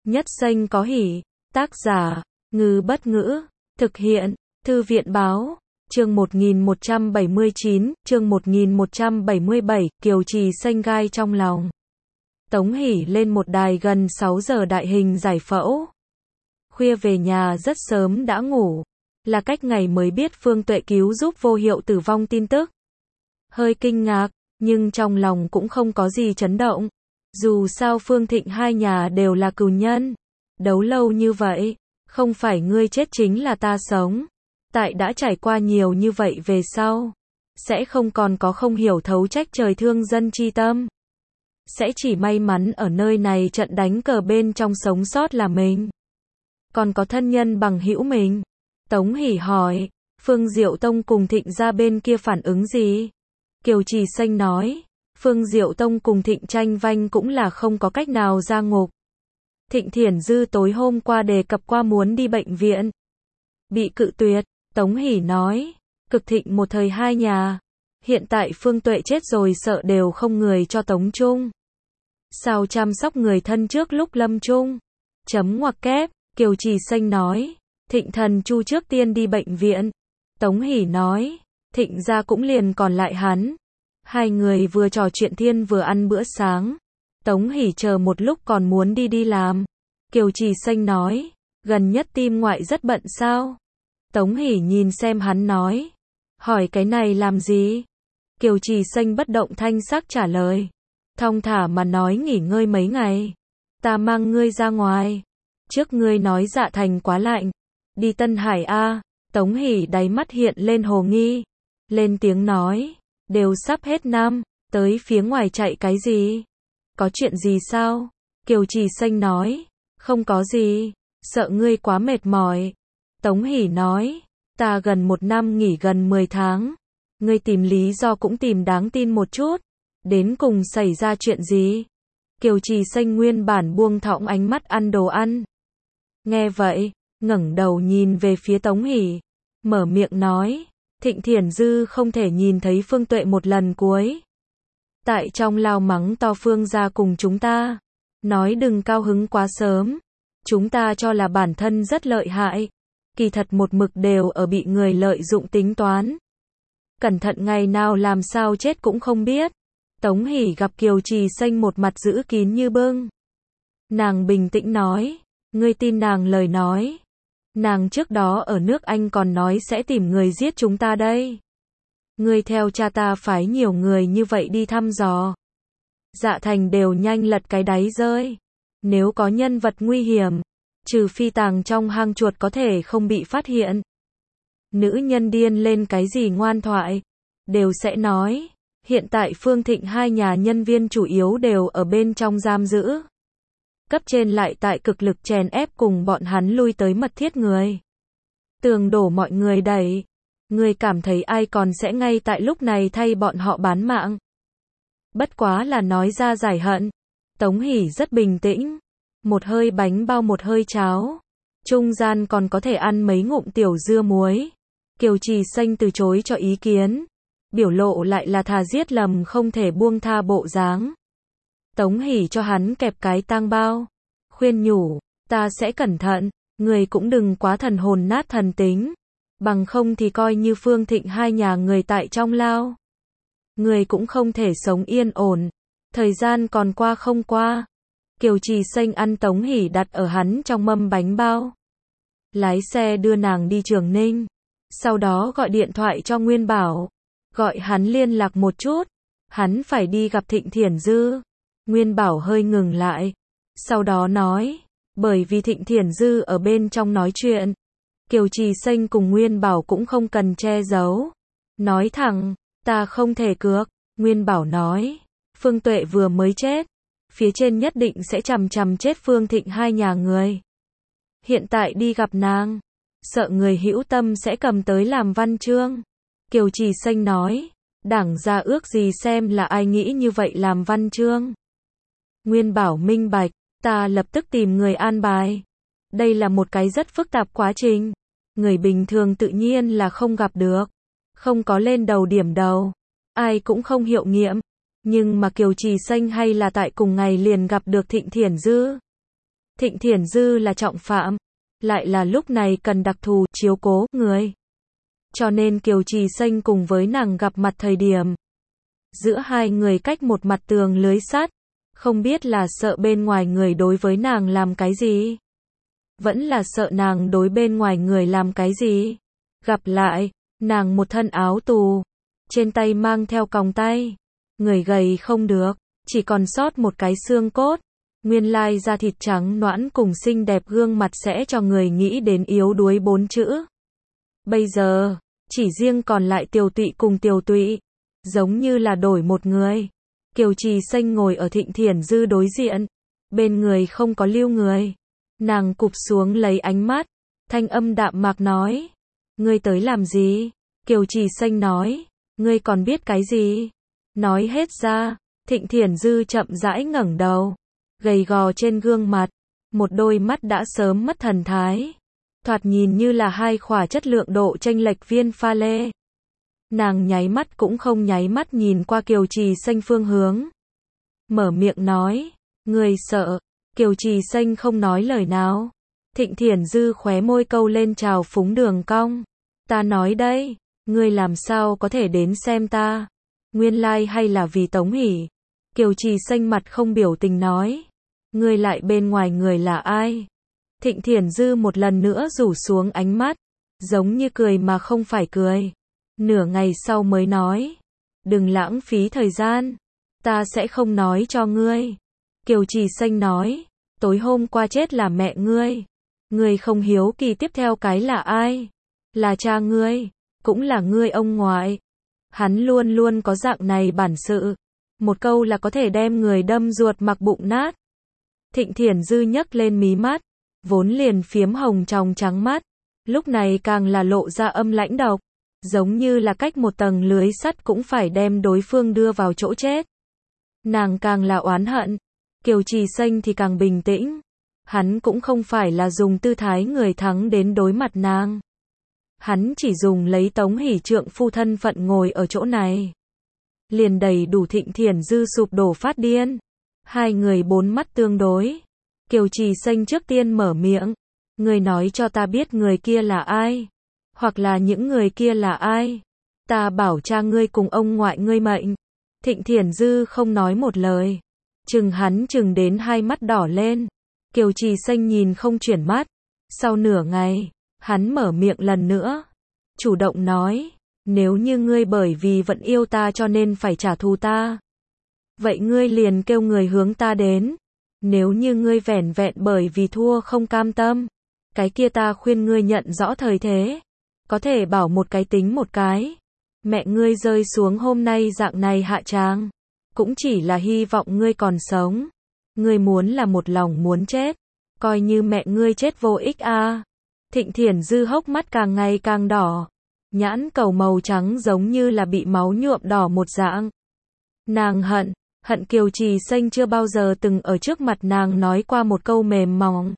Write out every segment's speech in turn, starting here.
Nhất Xanh có hỉ. Tác giả, Ngư Bất Ngữ. Thực hiện, Thư viện Báo. Chương 1179, chương 1177, Kiều Trì xanh gai trong lòng. Tống Hỷ lên một đài gần 6 giờ đại hình giải phẫu. Khuya về nhà rất sớm đã ngủ. Là cách ngày mới biết Phương Tuệ cứu giúp Vô Hiệu tử vong tin tức. Hơi kinh ngạc, nhưng trong lòng cũng không có gì chấn động. Dù sao Phương Thịnh hai nhà đều là cừu nhân. Đấu lâu như vậy, không phải ngươi chết chính là ta sống. Tại đã trải qua nhiều như vậy về sau, sẽ không còn có không hiểu thấu trách trời thương dân chi tâm. Sẽ chỉ may mắn ở nơi này trận đánh cờ bên trong sống sót là mình. Còn có thân nhân bằng hữu mình. Tống Hỷ hỏi, Phương Diệu Tông cùng Thịnh gia bên kia phản ứng gì? Kiều Trì xanh nói, Phương Diệu Tông cùng Thịnh tranh vanh cũng là không có cách nào ra ngục. Thịnh Thiển Dư tối hôm qua đề cập qua muốn đi bệnh viện. Bị cự tuyệt, Tống Hỷ nói, cực Thịnh một thời hai nhà. Hiện tại Phương Tuệ chết rồi sợ đều không người cho Tống Trung. Sao chăm sóc người thân trước lúc lâm chung? Chấm ngoặc kép, Kiều Trì xanh nói, Thịnh thần Chu trước tiên đi bệnh viện. Tống Hỷ nói, Thịnh gia cũng liền còn lại hắn. Hai người vừa trò chuyện thiên vừa ăn bữa sáng. Tống Hỷ chờ một lúc còn muốn đi làm. Kiều Trì xanh nói, gần nhất tim ngoại rất bận sao? Tống Hỷ nhìn xem hắn nói, hỏi cái này làm gì? Kiều Trì xanh bất động thanh sắc trả lời, thong thả mà nói nghỉ ngơi mấy ngày. Ta mang ngươi ra ngoài. Trước ngươi nói Dạ Thành quá lạnh. Đi Tân Hải a. Tống Hỷ đáy mắt hiện lên hồ nghi. Lên tiếng nói, đều sắp hết năm, tới phía ngoài chạy cái gì? Có chuyện gì sao? Kiều Trì xanh nói, không có gì, sợ ngươi quá mệt mỏi. Tống Hỷ nói, ta gần 1 năm nghỉ gần 10 tháng. Ngươi tìm lý do cũng tìm đáng tin một chút. Đến cùng xảy ra chuyện gì? Kiều Trì xanh nguyên bản buông thõng ánh mắt ăn đồ ăn. Nghe vậy, ngẩng đầu nhìn về phía Tống Hỷ, mở miệng nói, Thịnh Thiển Dư không thể nhìn thấy Phương Tuệ một lần cuối. Tại trong lao mắng to Phương gia cùng chúng ta. Nói đừng cao hứng quá sớm. Chúng ta cho là bản thân rất lợi hại. Kỳ thật một mực đều ở bị người lợi dụng tính toán. Cẩn thận ngày nào làm sao chết cũng không biết. Tống Hỷ gặp Kiều Trì xanh một mặt giữ kín như bưng. Nàng bình tĩnh nói, ngươi tin nàng lời nói. Nàng trước đó ở nước Anh còn nói sẽ tìm người giết chúng ta đây. Ngươi theo cha ta phái nhiều người như vậy đi thăm dò. Dạ Thành đều nhanh lật cái đáy rơi. Nếu có nhân vật nguy hiểm, trừ phi tàng trong hang chuột có thể không bị phát hiện. Nữ nhân điên lên cái gì ngoan thoại, đều sẽ nói. Hiện tại Phương Thịnh hai nhà nhân viên chủ yếu đều ở bên trong giam giữ. Cấp trên lại tại cực lực chèn ép cùng bọn hắn lui tới mật thiết người. Tường đổ mọi người đẩy. Người cảm thấy ai còn sẽ ngay tại lúc này thay bọn họ bán mạng. Bất quá là nói ra giải hận. Tống Hỷ rất bình tĩnh. Một hơi bánh bao một hơi cháo. Trung gian còn có thể ăn mấy ngụm tiểu dưa muối. Kiều Trì xanh từ chối cho ý kiến. Biểu lộ lại là thà giết lầm không thể buông tha bộ dáng. Tống Hỷ cho hắn kẹp cái tang bao. Khuyên nhủ, ta sẽ cẩn thận, người cũng đừng quá thần hồn nát thần tính. Bằng không thì coi như Phương Thịnh hai nhà người tại trong lao. Người cũng không thể sống yên ổn. Thời gian còn qua không qua. Kiều Trì xanh ăn Tống Hỷ đặt ở hắn trong mâm bánh bao. Lái xe đưa nàng đi Trường Ninh. Sau đó gọi điện thoại cho Nguyên Bảo. Gọi hắn liên lạc một chút. Hắn phải đi gặp Thịnh Thiển Dư. Nguyên Bảo hơi ngừng lại. Sau đó nói, bởi vì Thịnh Thiển Dư ở bên trong nói chuyện. Kiều Trì xanh cùng Nguyên Bảo cũng không cần che giấu. Nói thẳng, ta không thể cược. Nguyên Bảo nói, Phương Tuệ vừa mới chết. Phía trên nhất định sẽ chằm chằm chết Phương Thịnh hai nhà người. Hiện tại đi gặp nàng. Sợ người hữu tâm sẽ cầm tới làm văn chương. Kiều Trì xanh nói, đảng gia ước gì xem là ai nghĩ như vậy làm văn chương. Nguyên Bảo minh bạch, ta lập tức tìm người an bài. Đây là một cái rất phức tạp quá trình. Người bình thường tự nhiên là không gặp được. Không có lên đầu điểm đầu. Ai cũng không hiệu nghiệm. Nhưng mà Kiều Trì xanh hay là tại cùng ngày liền gặp được Thịnh Thiển Dư. Thịnh Thiển Dư là trọng phạm, lại là lúc này cần đặc thù chiếu cố người. Cho nên Kiều Trì Xanh cùng với nàng gặp mặt thời điểm, giữa hai người cách một mặt tường lưới sắt, không biết là sợ bên ngoài người đối với nàng làm cái gì, vẫn là sợ nàng đối bên ngoài người làm cái gì. Gặp lại, nàng một thân áo tù, trên tay mang theo còng tay, người gầy không được, chỉ còn sót một cái xương cốt. Nguyên lai da thịt trắng nõn cùng xinh đẹp gương mặt sẽ cho người nghĩ đến yếu đuối 4 chữ. Bây giờ, chỉ riêng còn lại Tiều Tụy cùng Tiều Tụy, giống như là đổi một người. Kiều Trì Xanh ngồi ở Thịnh Thiển Dư đối diện, bên người không có lưu người. Nàng cụp xuống lấy ánh mắt, thanh âm đạm mạc nói, ngươi tới làm gì? Kiều Trì Xanh nói, ngươi còn biết cái gì? Nói hết ra. Thịnh Thiển Dư chậm rãi ngẩng đầu, gầy gò trên gương mặt, một đôi mắt đã sớm mất thần thái, thoạt nhìn như là hai khỏa chất lượng độ chênh lệch viên pha lê. Nàng nháy mắt cũng không nháy mắt nhìn qua Kiều Trì Xanh phương hướng, mở miệng nói, ngươi sợ? Kiều Trì Xanh không nói lời nào. Thịnh Thiển Dư khóe môi câu lên trào phúng đường cong, ta nói đây, ngươi làm sao có thể đến xem ta? Nguyên lai hay là vì Tống Hỷ? Kiều Trì Xanh mặt không biểu tình nói, ngươi lại bên ngoài người là ai? Thịnh Thiển Dư một lần nữa rủ xuống ánh mắt, giống như cười mà không phải cười. Nửa ngày sau mới nói, đừng lãng phí thời gian, ta sẽ không nói cho ngươi. Kiều Trì Xanh nói, tối hôm qua chết là mẹ ngươi. Ngươi không hiếu kỳ tiếp theo cái là ai? Là cha ngươi, cũng là ngươi ông ngoại. Hắn luôn luôn có dạng này bản sự, một câu là có thể đem người đâm ruột mặc bụng nát. Thịnh Thiển Dư nhấc lên mí mắt, vốn liền phiếm hồng trong trắng mắt, lúc này càng là lộ ra âm lãnh độc, giống như là cách một tầng lưới sắt cũng phải đem đối phương đưa vào chỗ chết. Nàng càng là oán hận, Kiều Trì Xanh thì càng bình tĩnh. Hắn cũng không phải là dùng tư thái người thắng đến đối mặt nàng. Hắn chỉ dùng lấy Tống Hỷ trượng phu thân phận ngồi ở chỗ này, liền đầy đủ Thịnh Thiển Dư sụp đổ phát điên. Hai người bốn mắt tương đối. Kiều Trì Xanh trước tiên mở miệng, ngươi nói cho ta biết người kia là ai, hoặc là những người kia là ai, ta bảo cha ngươi cùng ông ngoại ngươi mệnh. Thịnh Thiển Dư không nói một lời, chừng hắn chừng đến hai mắt đỏ lên. Kiều Trì Xanh nhìn không chuyển mắt. Sau nửa ngày, hắn mở miệng lần nữa, chủ động nói, nếu như ngươi bởi vì vẫn yêu ta cho nên phải trả thù ta, vậy ngươi liền kêu người hướng ta đến. Nếu như ngươi vẻn vẹn bởi vì thua không cam tâm, cái kia ta khuyên ngươi nhận rõ thời thế, có thể bảo một cái tính một cái. Mẹ ngươi rơi xuống hôm nay dạng này hạ tràng, cũng chỉ là hy vọng ngươi còn sống. Ngươi muốn là một lòng muốn chết, coi như mẹ ngươi chết vô ích a. Thịnh Thiển Dư hốc mắt càng ngày càng đỏ, nhãn cầu màu trắng giống như là bị máu nhuộm đỏ một dạng. Nàng hận Kiều Trì Xanh chưa bao giờ từng ở trước mặt nàng nói qua một câu mềm mỏng.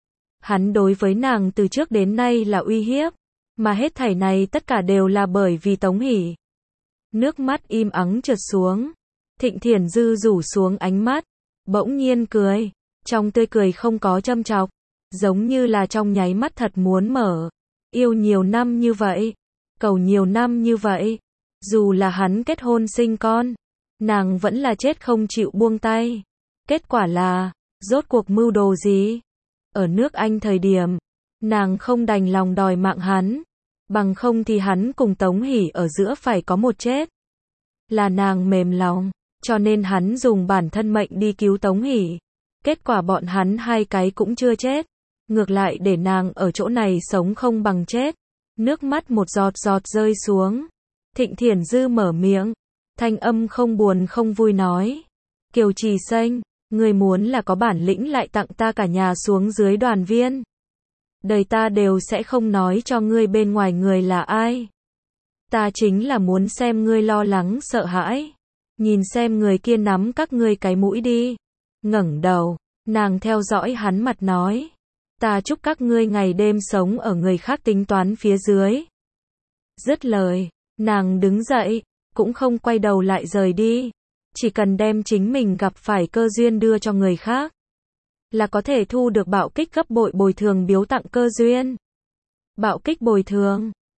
Hắn đối với nàng từ trước đến nay là uy hiếp, mà hết thảy này tất cả đều là bởi vì Tống Hỷ. Nước mắt im ắng trượt xuống, Thịnh Thiển Dư rủ xuống ánh mắt, bỗng nhiên cười, trong tươi cười không có châm chọc, giống như là trong nháy mắt thật muốn mở. Yêu nhiều năm như vậy, cầu nhiều năm như vậy, dù là hắn kết hôn sinh con, nàng vẫn là chết không chịu buông tay. Kết quả là, rốt cuộc mưu đồ gì? Ở nước Anh thời điểm, nàng không đành lòng đòi mạng hắn, bằng không thì hắn cùng Tống Hỷ ở giữa phải có một chết. Là nàng mềm lòng, cho nên hắn dùng bản thân mệnh đi cứu Tống Hỷ. Kết quả bọn hắn hai cái cũng chưa chết, ngược lại để nàng ở chỗ này sống không bằng chết. Nước mắt một giọt giọt rơi xuống. Thịnh Thiển Dư mở miệng, thanh âm không buồn không vui nói, Kiều Trì Xanh, ngươi muốn là có bản lĩnh lại tặng ta cả nhà xuống dưới đoàn viên. Đời ta đều sẽ không nói cho ngươi bên ngoài người là ai. Ta chính là muốn xem ngươi lo lắng sợ hãi, nhìn xem người kia nắm các ngươi cái mũi đi. Ngẩng đầu, nàng theo dõi hắn mặt nói, ta chúc các ngươi ngày đêm sống ở người khác tính toán phía dưới. Dứt lời, nàng đứng dậy, cũng không quay đầu lại rời đi, chỉ cần đem chính mình gặp phải cơ duyên đưa cho người khác, là có thể thu được bạo kích gấp bội bồi thường biếu tặng cơ duyên. Bạo kích bồi thường